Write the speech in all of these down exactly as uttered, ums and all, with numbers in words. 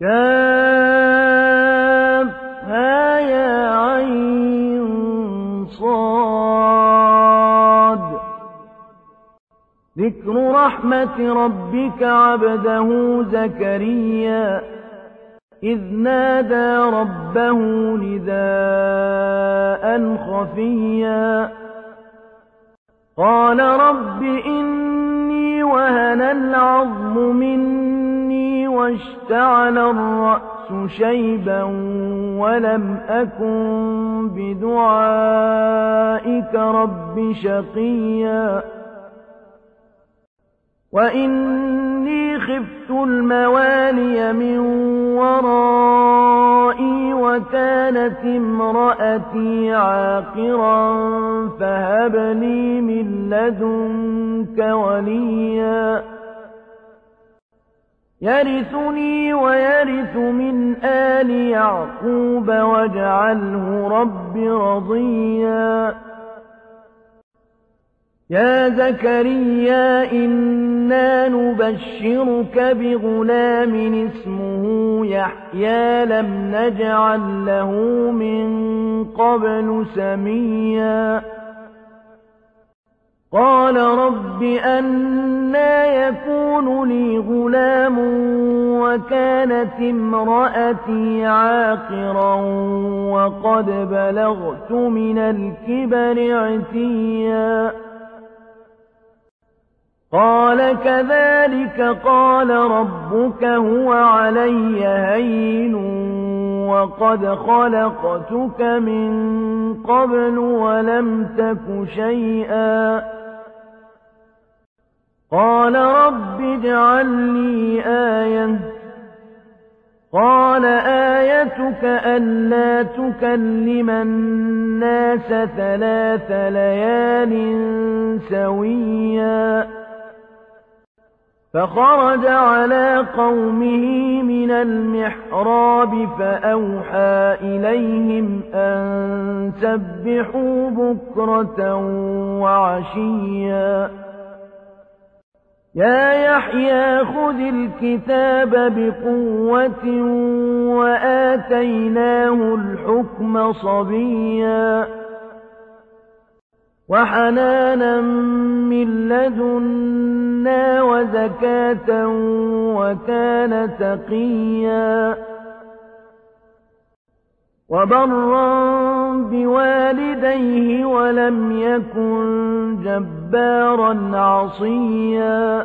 كافها يا عين صاد. ذكر رحمة ربك عبده زكريا إذ نادى ربه نداء خفيا قال رب إني وهن العظم مني واشتعل الرأس شيبا ولم أكن بدعائك رب شقيا وإني خفت الموالي من ورائي وكانت امرأتي عاقرا فهب لي من لدنك وليا يرثني ويرث من آل يعقوب واجعله رب رضيا. يا زكريا إنا نبشرك بغلام اسمه يحيى لم نجعل له من قبل سميا قال رب أنى يكون لي غلام وكانت امرأتي عاقرا وقد بلغت من الكبر عتيا قال كذلك قال ربك هو علي هين وقد خلقتك من قبل ولم تك شيئا قال رب اجعل لي آية قال آيتك ألا تكلم الناس ثلاث ليال سويا فخرج على قومه من المحراب فأوحى إليهم أن سبحوا بكرة وعشيا يا يحيى خذ الكتاب بقوة وآتيناه الحكم صبيا وحنانا من لدنا وزكاة وكان تقيا وبرا بوالديه ولم يكن جبارا عصيا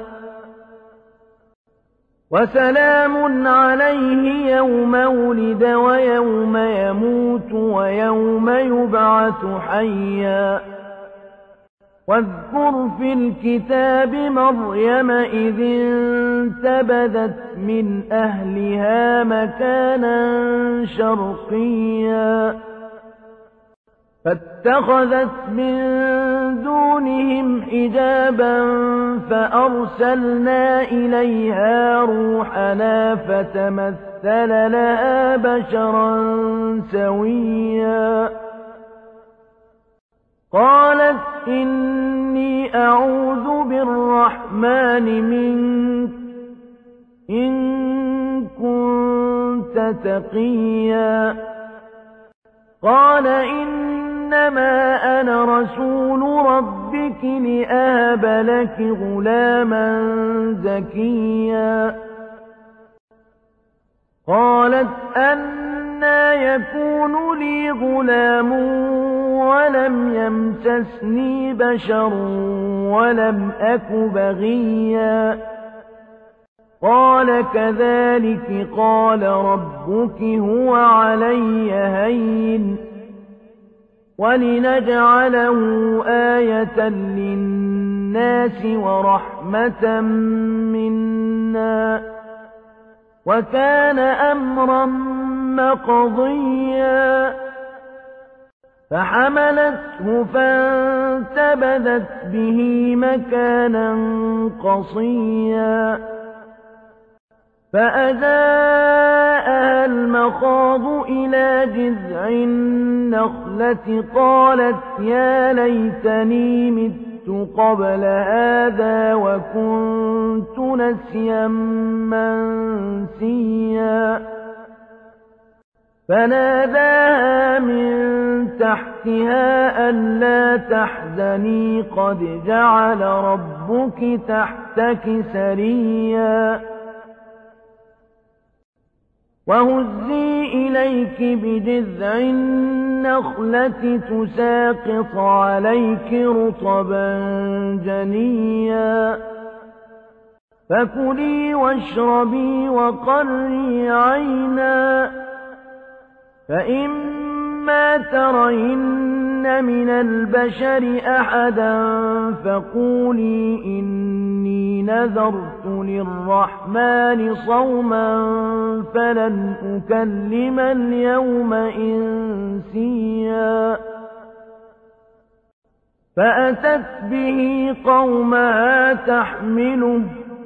وسلام عليه يوم ولد ويوم يموت ويوم يبعث حيا واذكر في الكتاب مريم إذ انتبذت من أهلها مكانا شرقيا فاتخذت من دونهم حجابا فأرسلنا إليها روحنا فتمثل لها بشرا سويا قالت إني أعوذ بالرحمن منك إن كنت تقيا قال إنما أنا رسول ربك لأهب لك غلاما زكيا قالت أنى يكون لي غلام ولم يمسسني بشر ولم أك بغيا قال كذلك قال ربك هو علي هين ولنجعله آية للناس ورحمة منا وكان أمرا مقضيا فحملته فانتبذت به مكانا قصيا فأجاءها المخاض إلى جذع النخلة قالت يا ليتني مت قبل هذا وكنت نسيا منسيا فناداها من تحتها ألا تحزني قد جعل ربك تحتك سريا وهزي إليك بجذع النخلة تساقط عليك رطبا جنيا فكلي واشربي وقري عينا فإما ترين من البشر أحدا فقولي إني نذرت للرحمن صوما فلن أكلم اليوم إنسيا فأتت به قومها تحمله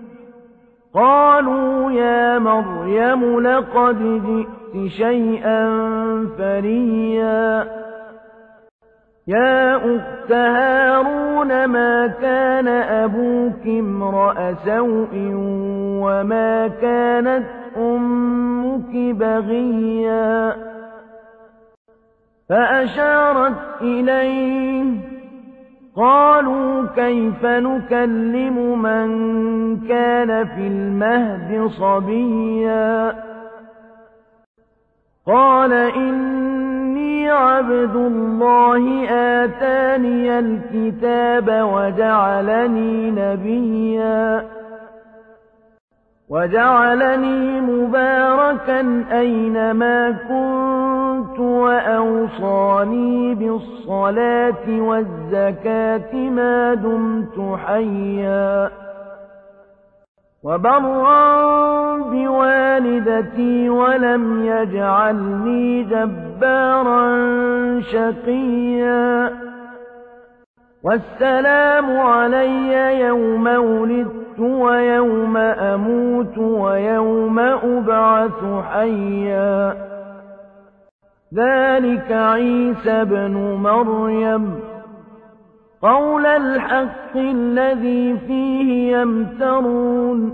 قالوا يا مريم لقد جئت شيئا فريا يا أخت هارون ما كان أبوك امرأ سوء وما كانت أمك بغيا فأشارت إليه قالوا كيف نكلم من كان في المهد صبيا قال إني عبد الله آتاني الكتاب وجعلني نبيا وجعلني مباركا أينما كنت وأوصاني بالصلاة والزكاة ما دمت حيا وبرا بوالدتي ولم يجعلني جبارا شقيا والسلام علي يوم ولدت ويوم أموت ويوم أبعث حيا ذلك عيسى بن مريم قول الحق الذي فيه يمترون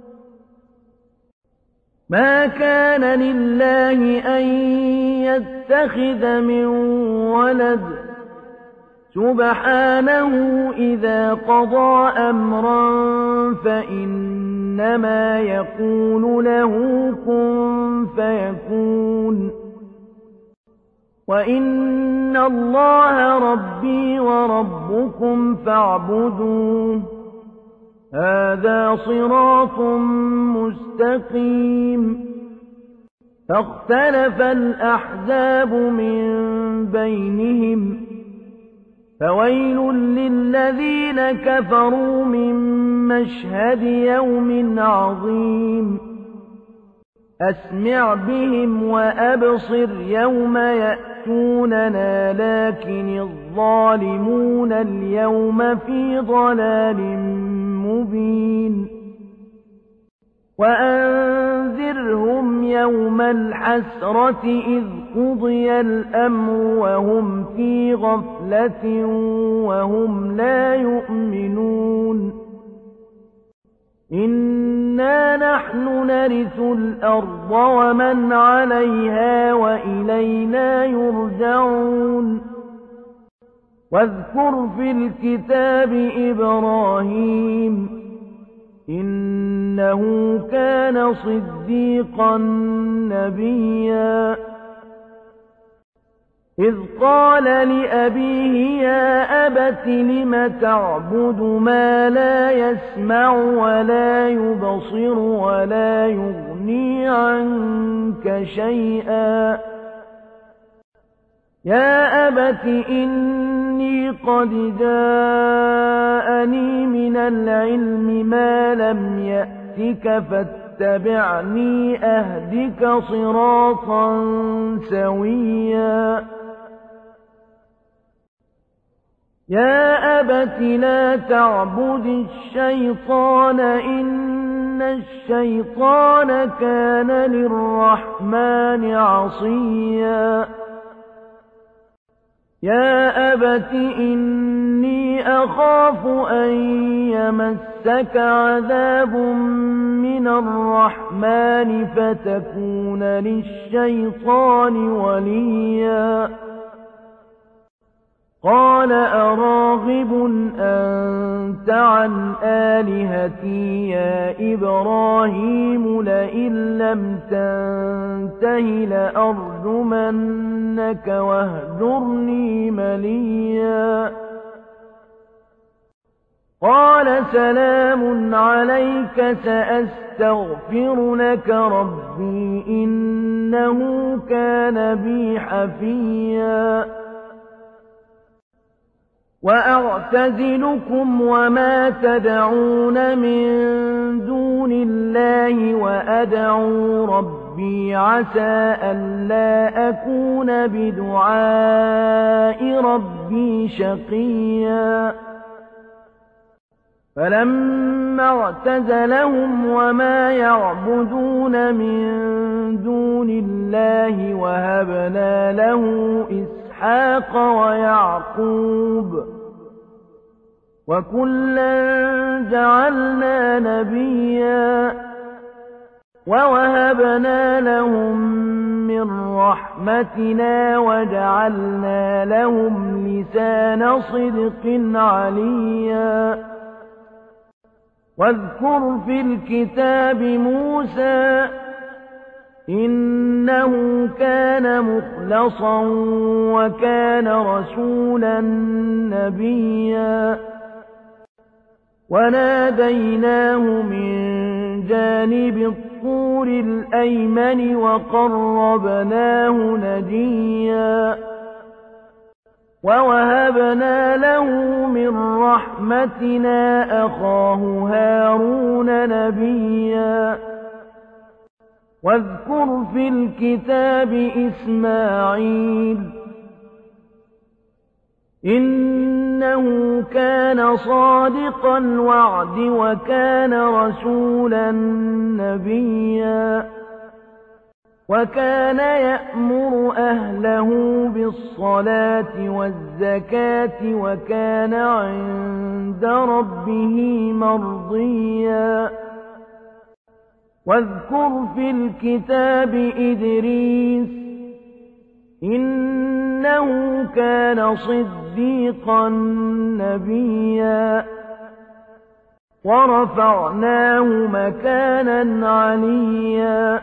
ما كان لله أن يتخذ من ولد سبحانه إذا قضى أمرا فإنما يقول له كن فيكون وإن الله ربي وربكم فاعبدوه هذا صراط مستقيم فاختلف الأحزاب من بينهم فويل للذين كفروا من مشهد يوم عظيم أسمع بهم وأبصر يوم يأتوننا لكن الظالمون اليوم في ضلال مبين وأنذرهم يوم الحسرة إذ قضي الأمر وهم في غفلة وهم لا يؤمنون إنا نحن نرث الأرض ومن عليها وإلينا يرجعون واذكر في الكتاب إبراهيم إنه كان صديقا نبيا إذ قال لأبيه يا أبت لم تعبد ما لا يسمع ولا يبصر ولا يغني عنك شيئا يا أبت إني قد جاءني من العلم ما لم يأتك فاتبعني أهدك صراطا سويا يا أبت لا تعبد الشيطان إن الشيطان كان للرحمن عصيا يا أبت إني أخاف أن يمسك عذاب من الرحمن فتكون للشيطان وليا قال أراغب أنت عن آلهتي يا إبراهيم لئن لم تنته لأرجمنك واهجرني مليا قال سلام عليك سأستغفر لك ربي إنه كان بي حفيا وأعتزلكم وما تدعون من دون الله وأدعو ربي عسى ألا أكون بدعاء ربي شقيا فلما اعتزلهم وما يعبدون من دون الله وهبنا له إسحاق ويعقوب وكلا جعلنا نبيا ووهبنا لهم من رحمتنا وجعلنا لهم لسان صدق عليا واذكر في الكتاب موسى إنه كان مخلصا وكان رسولا نبيا وناديناه من جانب الطور الأيمن وقربناه نجيا ووهبنا له من رحمتنا أخاه هارون نبيا واذكر في الكتاب إسماعيل إنه كان صادق الوعد وكان رسولا نبيا وكان يأمر أهله بالصلاة والزكاة وكان عند ربه مرضيا واذكر في الكتاب إدريس إنه كان صديقا نبيا ورفعناه مكانا عليا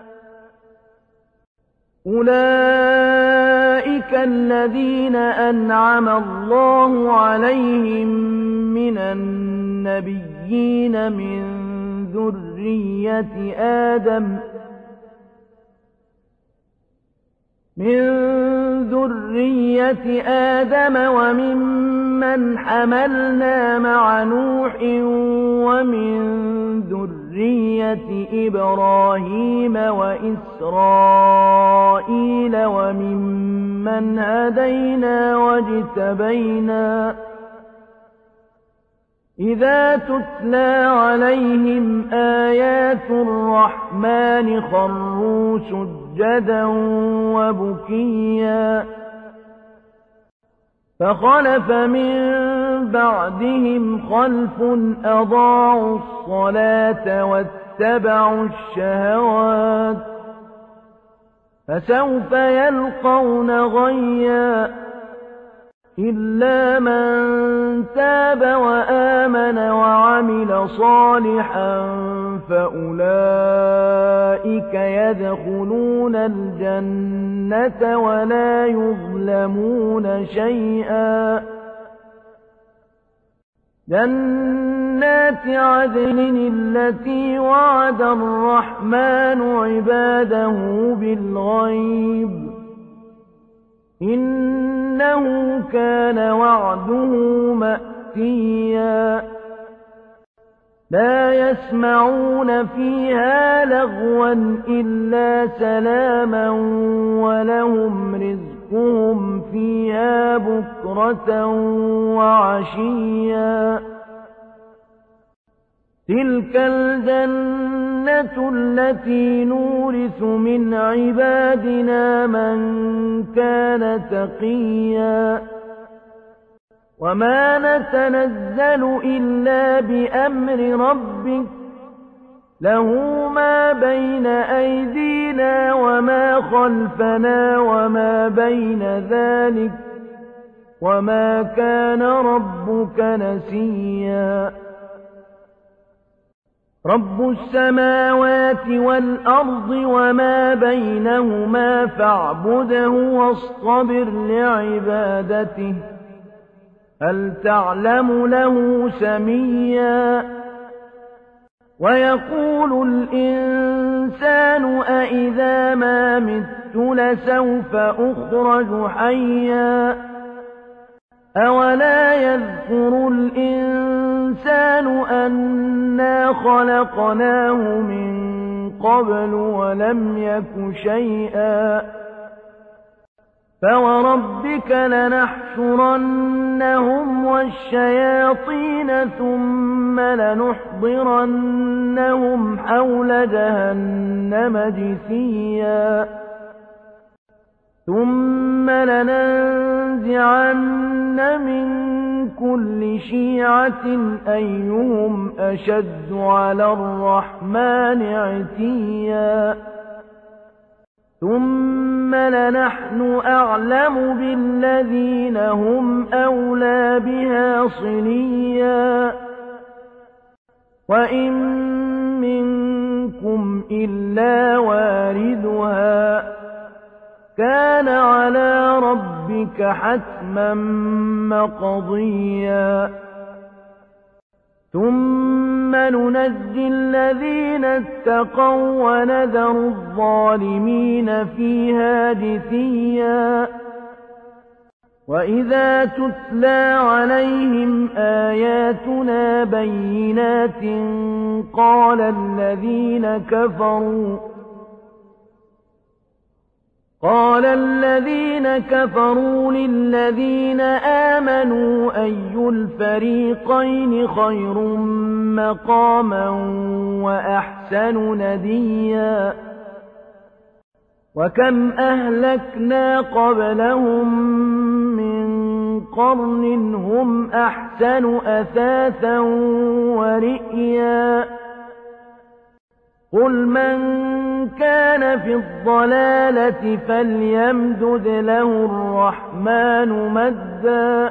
أولئك الذين أنعم الله عليهم من النبيين من ذرية آدم من ذرية آدم وممن حملنا مع نوح ومن ذرية إبراهيم وإسرائيل وممن هدينا واجتبينا إذا تتلى عليهم آيات الرحمن خروا سجدا وبكيا فخلف من بعدهم خلف أضاعوا الصلاة واتبعوا الشهوات فسوف يلقون غيا إلا من تاب وآمن وعمل صالحا فأولئك يدخلون الجنة ولا يظلمون شيئا جنات عدن التي وعد الرحمن عباده بالغيب إنه كان وعده مأتيا لا يسمعون فيها لغوا إلا سلاما ولهم رزقهم فيها بكرة وعشيا تلك الجنة الجنة التي نورث من عبادنا من كان تقيا وما نتنزل إلا بأمر ربك له ما بين أيدينا وما خلفنا وما بين ذلك وما كان ربك نسيا رب السماوات والأرض وما بينهما فاعبده واصطبر لعبادته هل تعلم له سميا ويقول الإنسان أإذا ما مت لسوف أخرج حيا أولا يذكر الإنسان أنا خلقناه من قبل ولم يك شيئا فوربك لنحشرنهم والشياطين ثم لنحضرنهم حول جهنم جثيا ثم لننزعن من كل شيعة أيهم أشد على الرحمن عتيا ثم لنحن أعلم بالذين هم أولى بها صليا وإن منكم إلا واردها كان على ربك حتما مقضيا ثم ننجي الذين اتقوا ونذر الظالمين فيها جثيا وإذا تتلى عليهم آياتنا بينات قال الذين كفروا قال الذين كفروا للذين آمنوا أي الفريقين خير مقاما وأحسن نديا وكم أهلكنا قبلهم من قرن هم أحسن أثاثا ورئيا قل من كان في الضلالة فليمدد له الرحمن مدا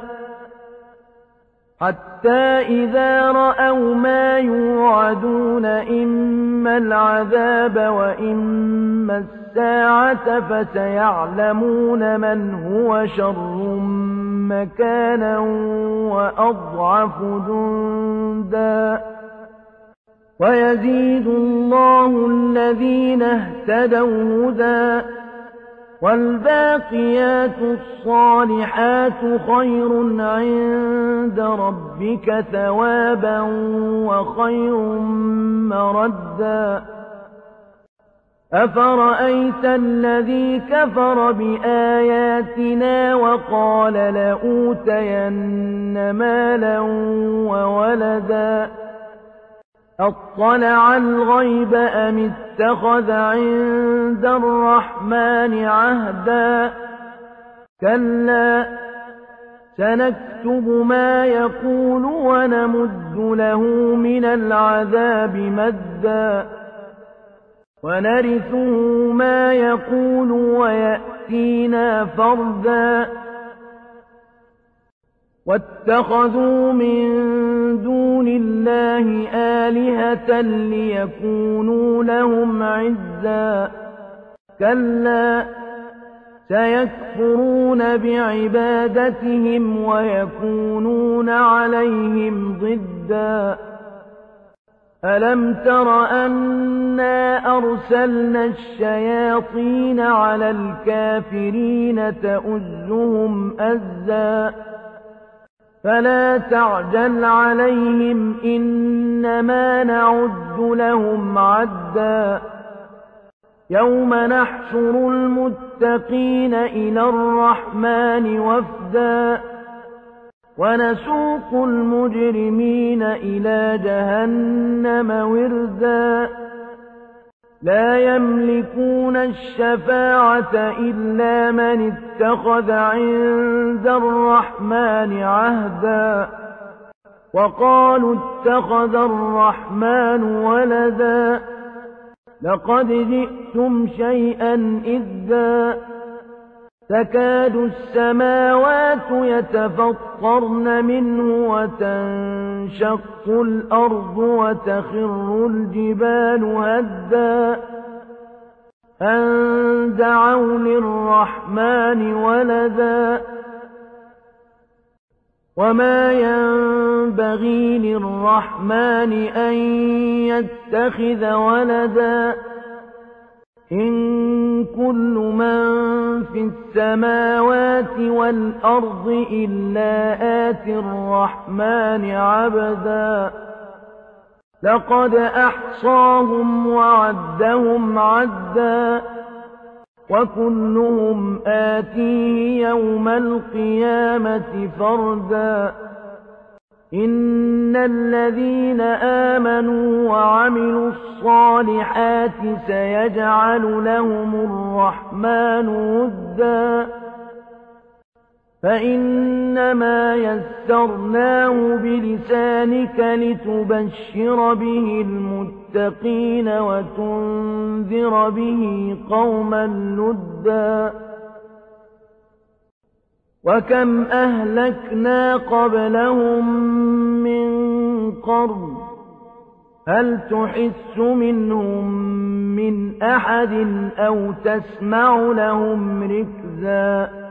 حتى إذا رأوا ما يوعدون إما العذاب وإما الساعة فسيعلمون من هو شر مكانا وأضعف جندا ويزيد الله الذين اهتدوا هدى والباقيات الصالحات خير عند ربك ثوابا وخير مردا أفرأيت الذي كفر بآياتنا وقال لأوتين مالا وولدا أطلع الغيب أم اتخذ عند الرحمن عهدا كلا سنكتب ما يقول ونمد له من العذاب مدا ونرثه ما يقول ويأتينا فردا واتخذوا من دون الله آلهة ليكونوا لهم عزا كلا سيكفرون بعبادتهم ويكونون عليهم ضدا ألم تر أنا أرسلنا الشياطين على الكافرين تؤزهم أزا فلا تعجل عليهم إنما نعد لهم عدا يوم نحشر المتقين إلى الرحمن وفدا ونسوق المجرمين إلى جهنم وردا لا يملكون الشفاعة إلا من اتخذ عند الرحمن عهدا وقالوا اتخذ الرحمن ولدا لقد جئتم شيئا إدا تكاد السماوات يتفطرن منه وتنشق الأرض وتخر الجبال هدا أن دعوا للرحمن ولدا وما ينبغي للرحمن أن يتخذ ولدا إن كل من في السماوات والأرض إلا آتي الرحمن عبدا لقد أحصاهم وعدهم عدا وكلهم آتيه يوم القيامة فردا إن الذين آمنوا وعملوا الصالحات سيجعل لهم الرحمن ودا فإنما يسرناه بلسانك لتبشر به المتقين وتنذر به قوما لدا وكم أهلكنا قبلهم من قرن هل تحس منهم من أحد أو تسمع لهم ركزا